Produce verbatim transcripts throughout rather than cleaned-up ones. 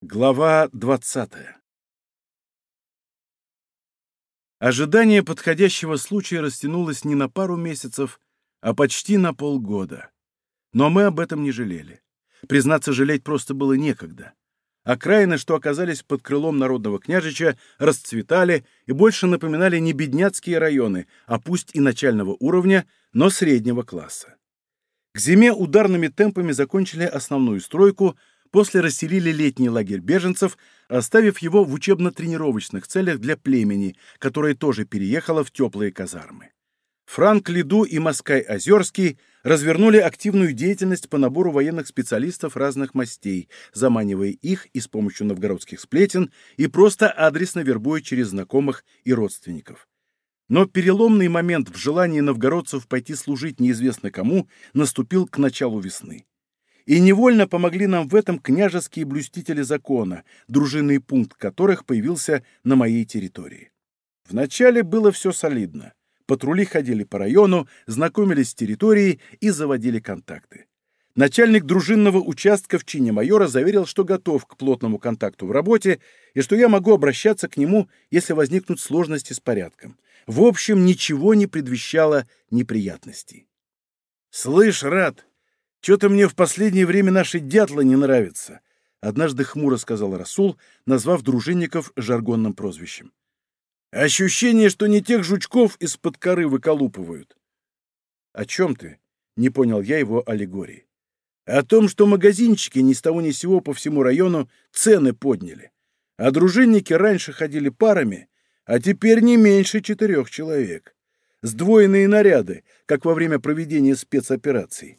Глава двадцатая. Ожидание подходящего случая растянулось не на пару месяцев, а почти на полгода. Но мы об этом не жалели. Признаться, жалеть просто было некогда. Окраины, что оказались под крылом народного княжича, расцветали и больше напоминали не бедняцкие районы, а пусть и начального уровня, но среднего класса. К зиме ударными темпами закончили основную стройку, после расселили летний лагерь беженцев, оставив его в учебно-тренировочных целях для племени, которое тоже переехало в теплые казармы. Франк Лиду и Маскай Озерский развернули активную деятельность по набору военных специалистов разных мастей, заманивая их и с помощью новгородских сплетен, и просто адресно вербуя через знакомых и родственников. Но переломный момент в желании новгородцев пойти служить неизвестно кому наступил к началу весны. И невольно помогли нам в этом княжеские блюстители закона, дружинный пункт которых появился на моей территории. Вначале было все солидно. Патрули ходили по району, знакомились с территорией и заводили контакты. Начальник дружинного участка в чине майора заверил, что готов к плотному контакту в работе и что я могу обращаться к нему, если возникнут сложности с порядком. В общем, ничего не предвещало неприятностей. «Слышь, Рад, что-то мне в последнее время наши дятлы не нравятся», — однажды хмуро сказал Расул, назвав дружинников жаргонным прозвищем. «Ощущение, что не тех жучков из-под коры выколупывают». «О чем ты?» — не понял я его аллегории. «О том, что магазинчики ни с того ни с сего по всему району цены подняли, а дружинники раньше ходили парами, а теперь не меньше четырех человек. Сдвоенные наряды, как во время проведения спецопераций.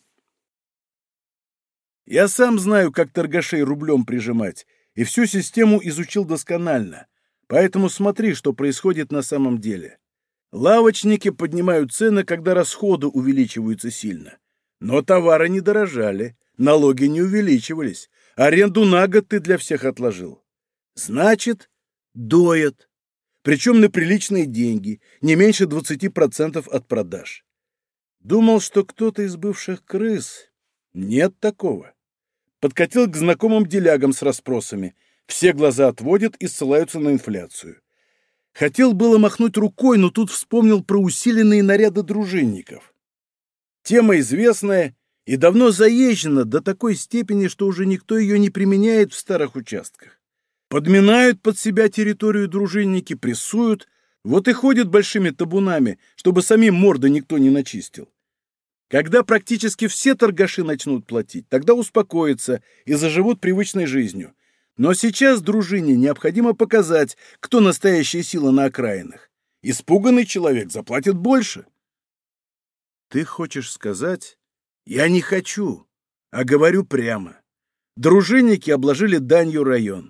Я сам знаю, как торгашей рублем прижимать, и всю систему изучил досконально, поэтому смотри, что происходит на самом деле. Лавочники поднимают цены, когда расходы увеличиваются сильно. Но товары не дорожали, налоги не увеличивались, аренду на год ты для всех отложил. Значит, доят. Причем на приличные деньги, не меньше двадцати процентов от продаж. Думал, что кто-то из бывших крыс. Нет такого. Подкатил к знакомым делягам с расспросами. Все глаза отводят и ссылаются на инфляцию. Хотел было махнуть рукой, но тут вспомнил про усиленные наряды дружинников. Тема известная и давно заезжена до такой степени, что уже никто ее не применяет в старых участках. Подминают под себя территорию дружинники, прессуют, вот и ходят большими табунами, чтобы самим морды никто не начистил. Когда практически все торгаши начнут платить, тогда успокоятся и заживут привычной жизнью. Но сейчас дружине необходимо показать, кто настоящая сила на окраинах. Испуганный человек заплатит больше. Ты хочешь сказать? Я не хочу, а говорю прямо. Дружинники обложили данью район.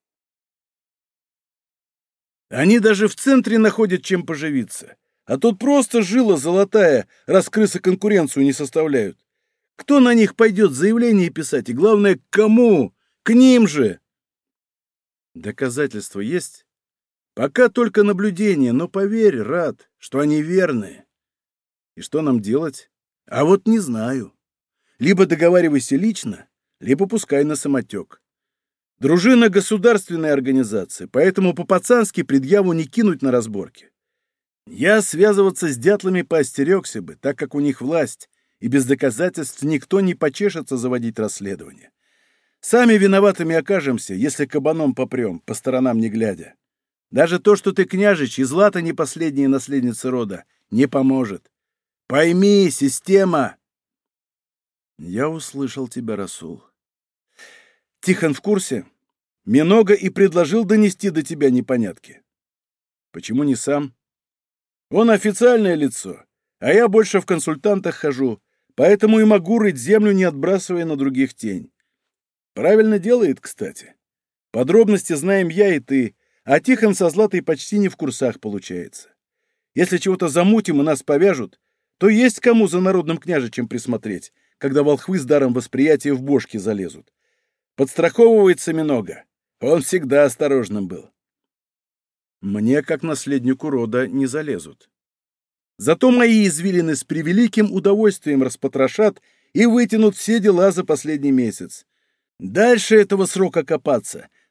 Они даже в центре находят чем поживиться. А тут просто жила золотая, раз крысы конкуренцию не составляют. Кто на них пойдет заявление писать? И главное, к кому? К ним же! Доказательства есть? Пока только наблюдение, но поверь, Рад, что они верные. И что нам делать? А вот не знаю. Либо договаривайся лично, либо пускай на самотек. Дружина — государственная организация, поэтому по-пацански предъяву не кинуть на разборки. Я связываться с дятлами поостерегся бы, так как у них власть, и без доказательств никто не почешется заводить расследование. Сами виноватыми окажемся, если кабаном попрем, по сторонам не глядя. Даже то, что ты княжич и Злата не последняя наследница рода, не поможет. Пойми, система!» Я услышал тебя, Расул. Тихон в курсе? Минога и предложил донести до тебя непонятки. Почему не сам? Он официальное лицо, а я больше в консультантах хожу, поэтому и могу рыть землю, не отбрасывая на других тень. Правильно делает, кстати. Подробности знаем я и ты, а Тихон со Златой почти не в курсах получается. Если чего-то замутим и нас повяжут, то есть кому за народным княжичем присмотреть, когда волхвы с даром восприятия в бошки залезут. Подстраховывается Минога. Он всегда осторожным был. Мне, как наследнику рода, не залезут. Зато мои извилины с превеликим удовольствием распотрошат и вытянут все дела за последний месяц. Дальше этого срока копаться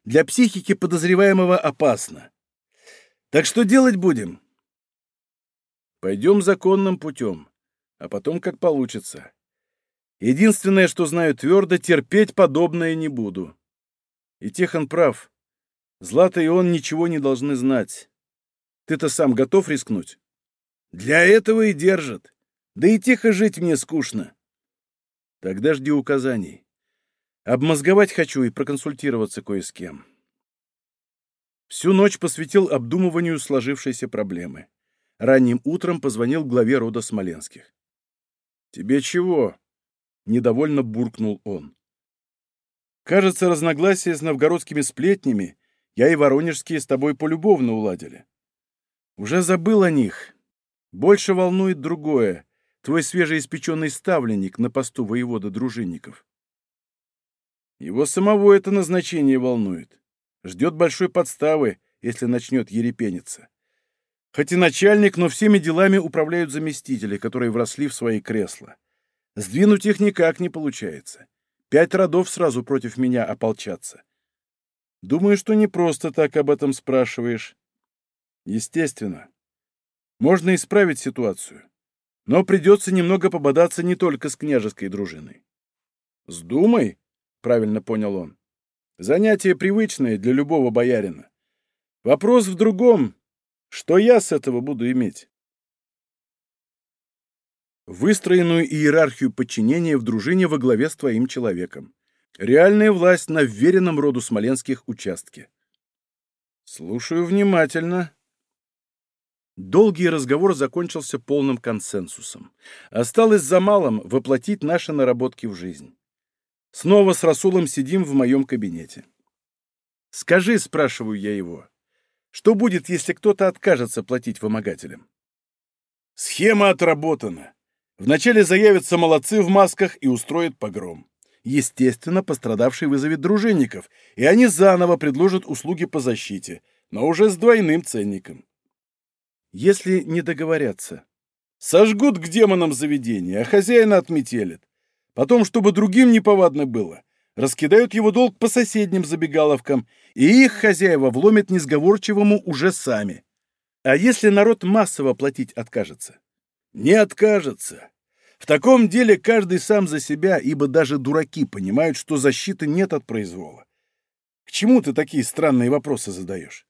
для психики подозреваемого опасно. Так что делать будем? Пойдем законным путем, а потом как получится. Единственное, что знаю твердо, терпеть подобное не буду. И Тихон прав. Злата и он ничего не должны знать. Ты-то сам готов рискнуть? Для этого и держат. Да и тихо жить мне скучно. Тогда жди указаний. Обмозговать хочу и проконсультироваться кое с кем. Всю ночь посвятил обдумыванию сложившейся проблемы. Ранним утром позвонил главе рода Смоленских. «Тебе чего?» — недовольно буркнул он. «Кажется, разногласия с новгородскими сплетнями я и воронежские с тобой полюбовно уладили. Уже забыл о них. Больше волнует другое. Твой свежеиспеченный ставленник на посту воевода Дружинников. Его самого это назначение волнует. Ждет большой подставы, если начнет ерепениться. Хоть и начальник, но всеми делами управляют заместители, которые вросли в свои кресла. Сдвинуть их никак не получается. Пять родов сразу против меня ополчатся. Думаю, что не просто так об этом спрашиваешь. Естественно. Можно исправить ситуацию. Но придется немного пободаться не только с княжеской дружиной. «С думой?» — правильно понял он. «Занятие привычное для любого боярина. Вопрос в другом. Что я с этого буду иметь?» Выстроенную иерархию подчинения в дружине во главе с твоим человеком. Реальная власть на вверенном роду Смоленских участке. Слушаю внимательно. Долгий разговор закончился полным консенсусом. Осталось за малым воплотить наши наработки в жизнь. Снова с Расулом сидим в моем кабинете. «Скажи, — спрашиваю я его, — что будет, если кто-то откажется платить вымогателям?» «Схема отработана. Вначале заявятся молодцы в масках и устроят погром. Естественно, пострадавший вызовет дружинников, и они заново предложат услуги по защите, но уже с двойным ценником. Если не договорятся, сожгут к демонам заведение, а хозяина отметелят. Потом, чтобы другим неповадно было, раскидают его долг по соседним забегаловкам, и их хозяева вломят несговорчивому уже сами. А если народ массово платить откажется? Не откажется. В таком деле каждый сам за себя, ибо даже дураки понимают, что защиты нет от произвола. К чему ты такие странные вопросы задаешь?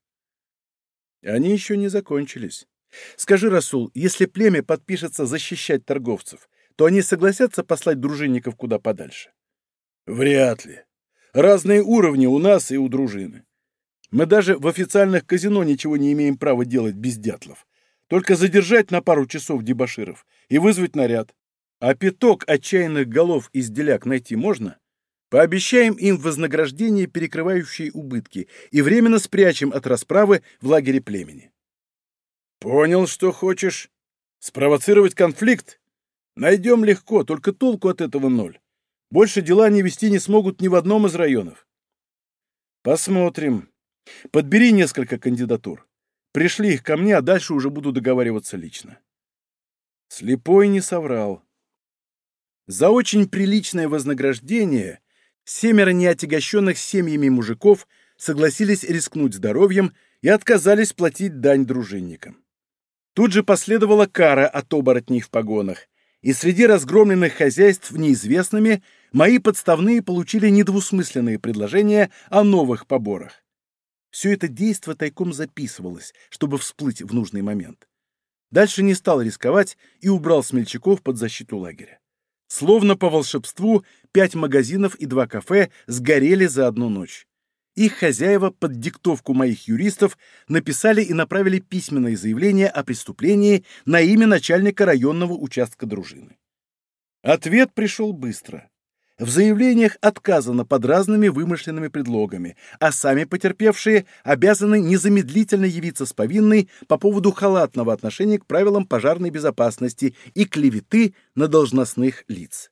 Они еще не закончились. Скажи, Расул, если племя подпишется защищать торговцев, то они согласятся послать дружинников куда подальше? Вряд ли. Разные уровни у нас и у дружины. Мы даже в официальных казино ничего не имеем права делать без дятлов. Только задержать на пару часов дебоширов и вызвать наряд. А пяток отчаянных голов из деляк найти можно? Пообещаем им вознаграждение, перекрывающее убытки, и временно спрячем от расправы в лагере племени. Понял, что хочешь. Спровоцировать конфликт? Найдем легко, только толку от этого ноль. Больше дела не вести не смогут ни в одном из районов. Посмотрим. Подбери несколько кандидатур. Пришли их ко мне, а дальше уже буду договариваться лично. Слепой не соврал. За очень приличное вознаграждение семеро неотягощенных семьями мужиков согласились рискнуть здоровьем и отказались платить дань дружинникам. Тут же последовала кара от оборотней в погонах, и среди разгромленных хозяйств неизвестными мои подставные получили недвусмысленные предложения о новых поборах. Все это действо тайком записывалось, чтобы всплыть в нужный момент. Дальше не стал рисковать и убрал смельчаков под защиту лагеря. Словно по волшебству, пять магазинов и два кафе сгорели за одну ночь. Их хозяева под диктовку моих юристов написали и направили письменное заявление о преступлении на имя начальника районного участка дружины. Ответ пришел быстро. В заявлениях отказано под разными вымышленными предлогами, а сами потерпевшие обязаны незамедлительно явиться с повинной по поводу халатного отношения к правилам пожарной безопасности и клеветы на должностных лиц.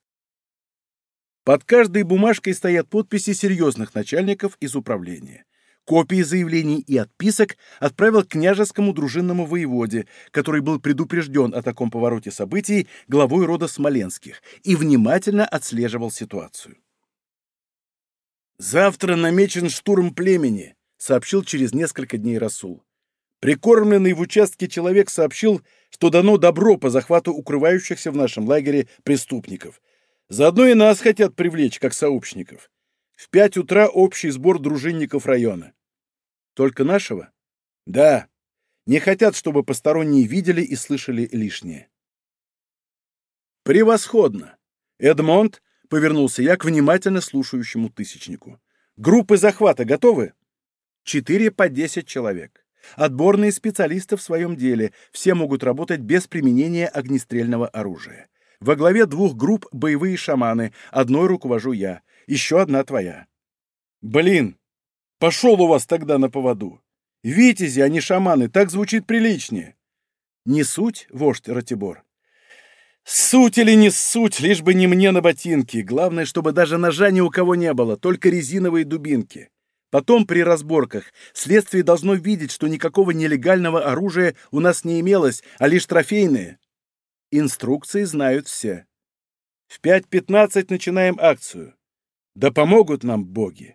Под каждой бумажкой стоят подписи серьезных начальников из управления. Копии заявлений и отписок отправил к княжескому дружинному воеводе, который был предупрежден о таком повороте событий главой рода Смоленских и внимательно отслеживал ситуацию. «Завтра намечен штурм племени», — сообщил через несколько дней Расул. Прикормленный в участке человек сообщил, что дано добро по захвату укрывающихся в нашем лагере преступников. Заодно и нас хотят привлечь, как сообщников. В пять утра общий сбор дружинников района. Только нашего? Да. Не хотят, чтобы посторонние видели и слышали лишнее. Превосходно! Эдмонд, повернулся я к внимательно слушающему тысячнику. Группы захвата готовы? Четыре по десять человек. Отборные специалисты в своем деле. Все могут работать без применения огнестрельного оружия. Во главе двух групп боевые шаманы. Одной руковожу я. Еще одна твоя. Блин, пошел у вас тогда на поводу. Витязи, а не шаманы, так звучит приличнее. Не суть, вождь Ратибор? Суть или не суть, лишь бы не мне на ботинки. Главное, чтобы даже ножа ни у кого не было, только резиновые дубинки. Потом при разборках следствие должно видеть, что никакого нелегального оружия у нас не имелось, а лишь трофейные. Инструкции знают все. В пять пятнадцать начинаем акцию. Да помогут нам боги.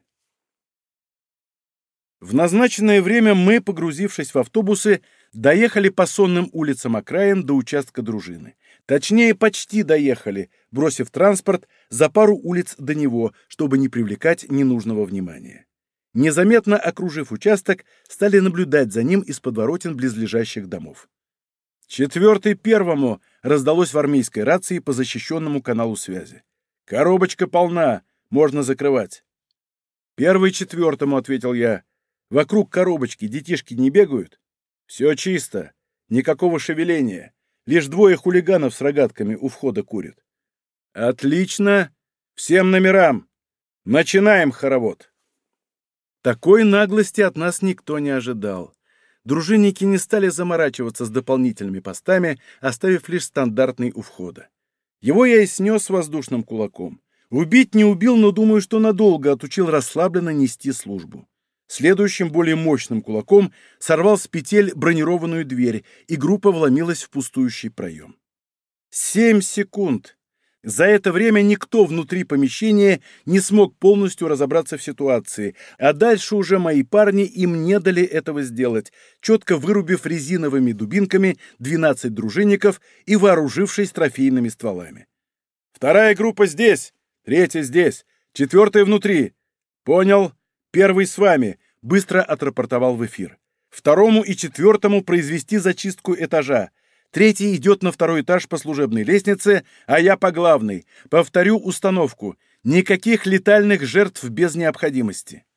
В назначенное время мы, погрузившись в автобусы, доехали по сонным улицам окраин до участка дружины. Точнее, почти доехали, бросив транспорт за пару улиц до него, чтобы не привлекать ненужного внимания. Незаметно окружив участок, стали наблюдать за ним из подворотен близлежащих домов. «Четвертый первому!» — раздалось в армейской рации по защищенному каналу связи. «Коробочка полна, можно закрывать». «Первый четвертому!» — ответил я. «Вокруг коробочки детишки не бегают?» «Все чисто, никакого шевеления. Лишь двое хулиганов с рогатками у входа курят». «Отлично! Всем номерам! Начинаем хоровод!» Такой наглости от нас никто не ожидал. Дружинники не стали заморачиваться с дополнительными постами, оставив лишь стандартный у входа. Его я и снес воздушным кулаком. Убить не убил, но думаю, что надолго отучил расслабленно нести службу. Следующим, более мощным кулаком сорвал с петель бронированную дверь, и группа вломилась в пустующий проем. Семь секунд! За это время никто внутри помещения не смог полностью разобраться в ситуации, а дальше уже мои парни им не дали этого сделать, четко вырубив резиновыми дубинками двенадцать дружинников и вооружившись трофейными стволами. «Вторая группа здесь, третья здесь, четвертая внутри. Понял? Первый с вами», — быстро отрапортовал в эфир. «Второму и четвертому произвести зачистку этажа. Третий идет на второй этаж по служебной лестнице, а я по главной. Повторю установку. Никаких летальных жертв без необходимости».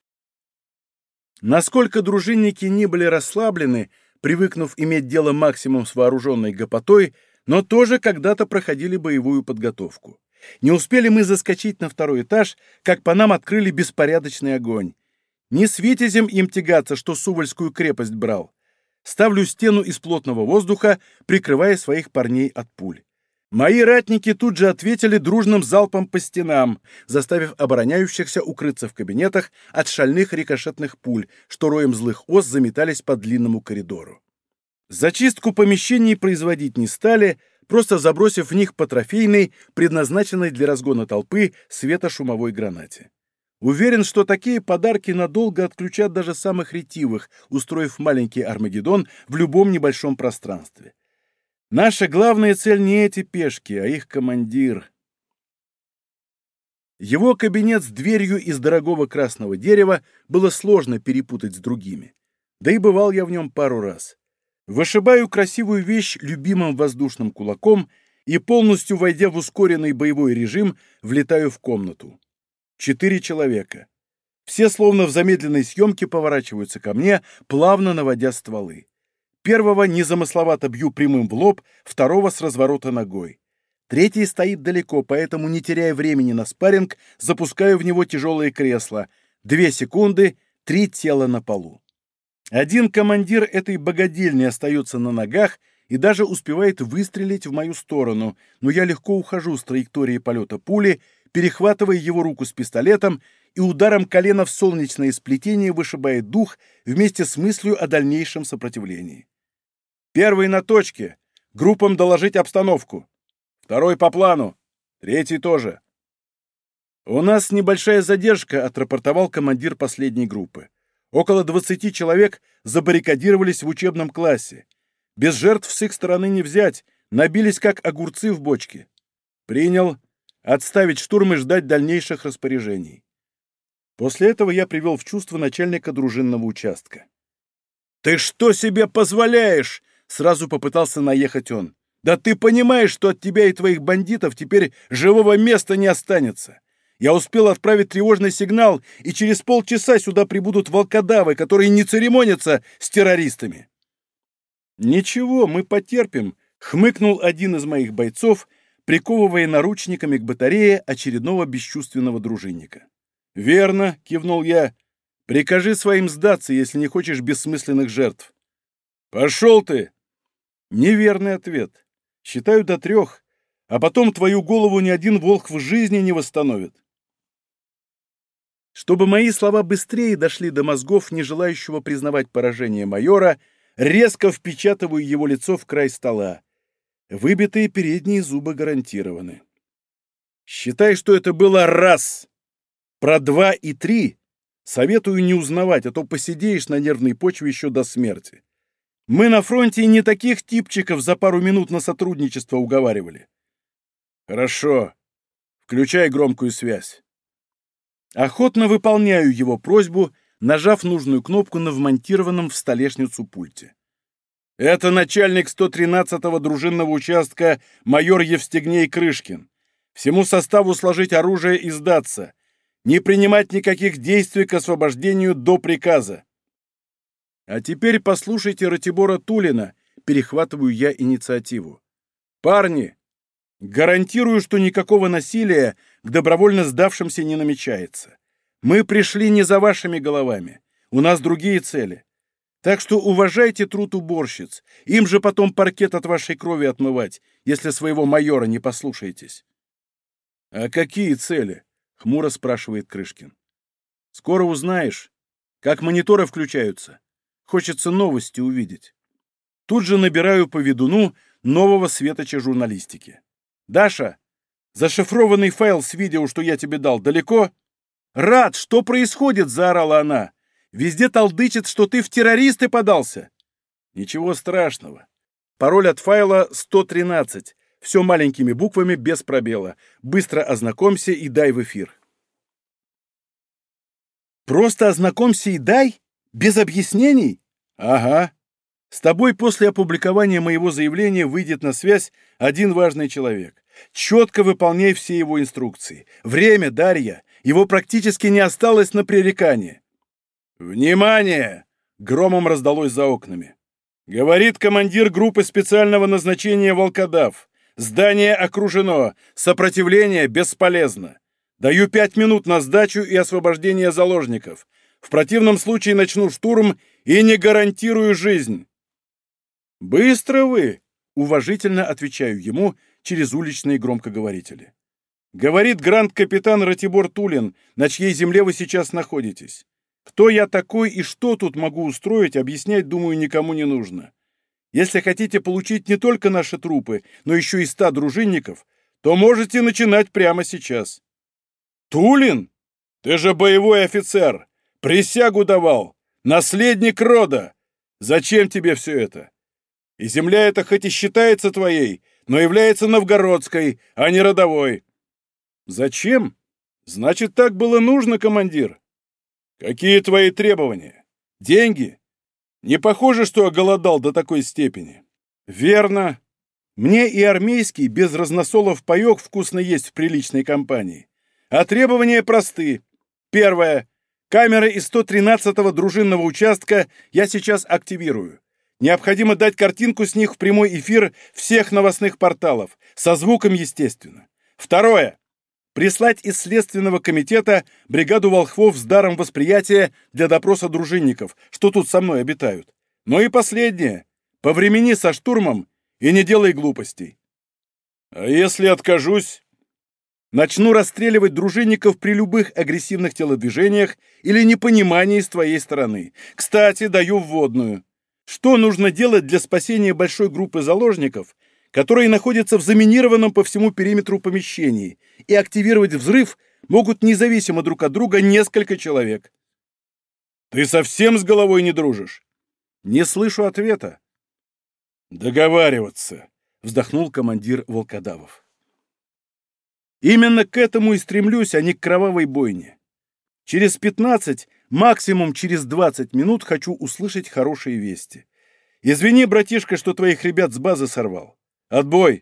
Насколько дружинники не были расслаблены, привыкнув иметь дело максимум с вооруженной гопотой, но тоже когда-то проходили боевую подготовку. Не успели мы заскочить на второй этаж, как по нам открыли беспорядочный огонь. Не с витязем им тягаться, что Сувальскую крепость брал. Ставлю стену из плотного воздуха, прикрывая своих парней от пуль. Мои ратники тут же ответили дружным залпом по стенам, заставив обороняющихся укрыться в кабинетах от шальных рикошетных пуль, что роем злых ос заметались по длинному коридору. Зачистку помещений производить не стали, просто забросив в них по трофейной, предназначенной для разгона толпы, светошумовой гранате. Уверен, что такие подарки надолго отключат даже самых ретивых, устроив маленький Армагеддон в любом небольшом пространстве. Наша главная цель не эти пешки, а их командир. Его кабинет с дверью из дорогого красного дерева было сложно перепутать с другими. Да и бывал я в нем пару раз. Вышибаю красивую вещь любимым воздушным кулаком и, полностью войдя в ускоренный боевой режим, влетаю в комнату. Четыре человека. Все словно в замедленной съемке поворачиваются ко мне, плавно наводя стволы. Первого незамысловато бью прямым в лоб, второго с разворота ногой. Третий стоит далеко, поэтому, не теряя времени на спарринг, запускаю в него тяжелое кресло. Две секунды, три тела на полу. Один командир этой богадельни остается на ногах и даже успевает выстрелить в мою сторону, но я легко ухожу с траектории полета пули, перехватывая его руку с пистолетом и ударом колена в солнечное сплетение вышибает дух вместе с мыслью о дальнейшем сопротивлении. Первый на точке. Группам доложить обстановку. Второй по плану. Третий тоже. «У нас небольшая задержка», — отрапортовал командир последней группы. «Около двадцати человек забаррикадировались в учебном классе. Без жертв с их стороны не взять, набились как огурцы в бочке». «Принял. Отставить штурм и ждать дальнейших распоряжений». После этого я привел в чувство начальника дружинного участка. «Ты что себе позволяешь?» — сразу попытался наехать он. «Да ты понимаешь, что от тебя и твоих бандитов теперь живого места не останется. Я успел отправить тревожный сигнал, и через полчаса сюда прибудут волкодавы, которые не церемонятся с террористами». «Ничего, мы потерпим», — хмыкнул один из моих бойцов, приковывая наручниками к батарее очередного бесчувственного дружинника. «Верно», — кивнул я. «Прикажи своим сдаться, если не хочешь бессмысленных жертв». «Пошел ты!» Неверный ответ. Считаю до трех, а потом твою голову ни один волк в жизни не восстановит. Чтобы мои слова быстрее дошли до мозгов, не желающего признавать поражение майора, резко впечатываю его лицо в край стола. Выбитые передние зубы гарантированы. Считай, что это было раз. Про два и три советую не узнавать, а то посидеешь на нервной почве еще до смерти. Мы на фронте не таких типчиков за пару минут на сотрудничество уговаривали. Хорошо. Включай громкую связь. Охотно выполняю его просьбу, нажав нужную кнопку на вмонтированном в столешницу пульте. Это начальник сто тринадцатого дружинного участка майор Евстигней Крышкин. Всему составу сложить оружие и сдаться. Не принимать никаких действий к освобождению до приказа. А теперь послушайте Ратибора Тулина, перехватываю я инициативу. Парни, гарантирую, что никакого насилия к добровольно сдавшимся не намечается. Мы пришли не за вашими головами. У нас другие цели. Так что уважайте труд уборщиц. Им же потом паркет от вашей крови отмывать, если своего майора не послушаетесь. А какие цели? Хмуро спрашивает Крышкин. Скоро узнаешь, как мониторы включаются. Хочется новости увидеть. Тут же набираю по ведуну нового светоча журналистики. Даша, зашифрованный файл с видео, что я тебе дал, далеко? Рад, что происходит, заорала она. Везде толдычит, что ты в террористы подался. Ничего страшного. Пароль от файла сто тринадцать. Все маленькими буквами, без пробела. Быстро ознакомься и дай в эфир. Просто ознакомься и дай? Без объяснений? Ага. С тобой после опубликования моего заявления выйдет на связь один важный человек. Четко выполняй все его инструкции. Время, Дарья. Его практически не осталось на пререкание. «Внимание!» — громом раздалось за окнами. «Говорит командир группы специального назначения «Волкодав». Здание окружено. Сопротивление бесполезно. Даю пять минут на сдачу и освобождение заложников. В противном случае начну штурм и не гарантирую жизнь». «Быстро вы!» — уважительно отвечаю ему через уличные громкоговорители. «Говорит гранд-капитан Ратибор Тулин, на чьей земле вы сейчас находитесь. Кто я такой и что тут могу устроить, объяснять, думаю, никому не нужно. Если хотите получить не только наши трупы, но еще и ста дружинников, то можете начинать прямо сейчас». «Тулин? Ты же боевой офицер! Присягу давал! Наследник рода! Зачем тебе все это? И земля эта хоть и считается твоей, но является новгородской, а не родовой». «Зачем? Значит, так было нужно, командир». «Какие твои требования? Деньги? Не похоже, что оголодал до такой степени». «Верно. Мне и армейский, без разносолов паёк вкусно есть в приличной компании. А требования просты. Первое. Камеры из сто тринадцатого дружинного участка я сейчас активирую. Необходимо дать картинку с них в прямой эфир всех новостных порталов, со звуком, естественно. Второе. Прислать из Следственного комитета бригаду волхвов с даром восприятия для допроса дружинников, что тут со мной обитают. Ну и последнее. Повремени со штурмом и не делай глупостей». «А если откажусь?» «Начну расстреливать дружинников при любых агрессивных телодвижениях или непонимании с твоей стороны. Кстати, даю вводную. Что нужно делать для спасения большой группы заложников, которые находятся в заминированном по всему периметру помещении, и активировать взрыв могут независимо друг от друга несколько человек. Ты совсем с головой не дружишь? Не слышу ответа. Договариваться, вздохнул командир волкодавов. Именно к этому и стремлюсь, а не к кровавой бойне. Через пятнадцать, максимум через двадцать минут хочу услышать хорошие вести. Извини, братишка, что твоих ребят с базы сорвал. Отбой!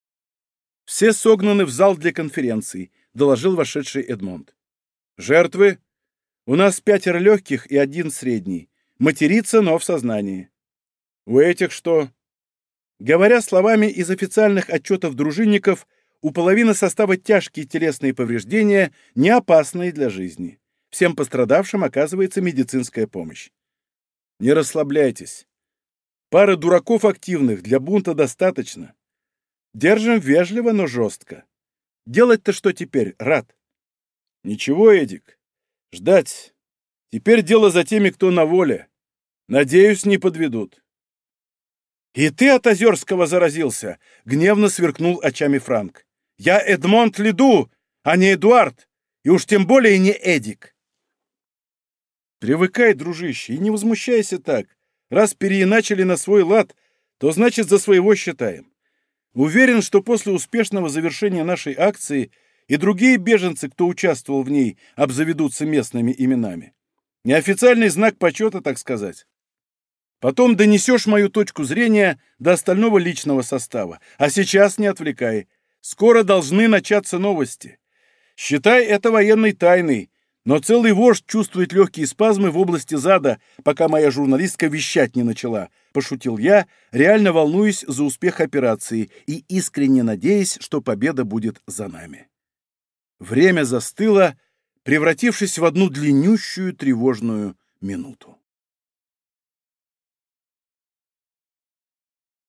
Все согнаны в зал для конференций, доложил вошедший Эдмонд. Жертвы? У нас пятеро легких и один средний. Матерится, но в сознании. У этих что? Говоря словами из официальных отчетов дружинников, у половины состава тяжкие телесные повреждения, не опасные для жизни. Всем пострадавшим оказывается медицинская помощь. Не расслабляйтесь. Пары дураков активных для бунта достаточно. Держим вежливо, но жестко. Делать-то что теперь, Рад? Ничего, Эдик. Ждать. Теперь дело за теми, кто на воле. Надеюсь, не подведут. И ты от Озерского заразился, гневно сверкнул очами Франк. Я Эдмонд Лиду, а не Эдуард, и уж тем более не Эдик. Привыкай, дружище, и не возмущайся так. Раз переиначили на свой лад, то значит за своего считаем. Уверен, что после успешного завершения нашей акции и другие беженцы, кто участвовал в ней, обзаведутся местными именами. Неофициальный знак почета, так сказать. Потом донесешь мою точку зрения до остального личного состава. А сейчас не отвлекай. Скоро должны начаться новости. Считай это военной тайной, но целый вождь чувствует легкие спазмы в области зада, пока моя журналистка вещать не начала. Пошутил я, реально волнуюсь за успех операции и искренне надеясь, что победа будет за нами. Время застыло, превратившись в одну длиннющую тревожную минуту.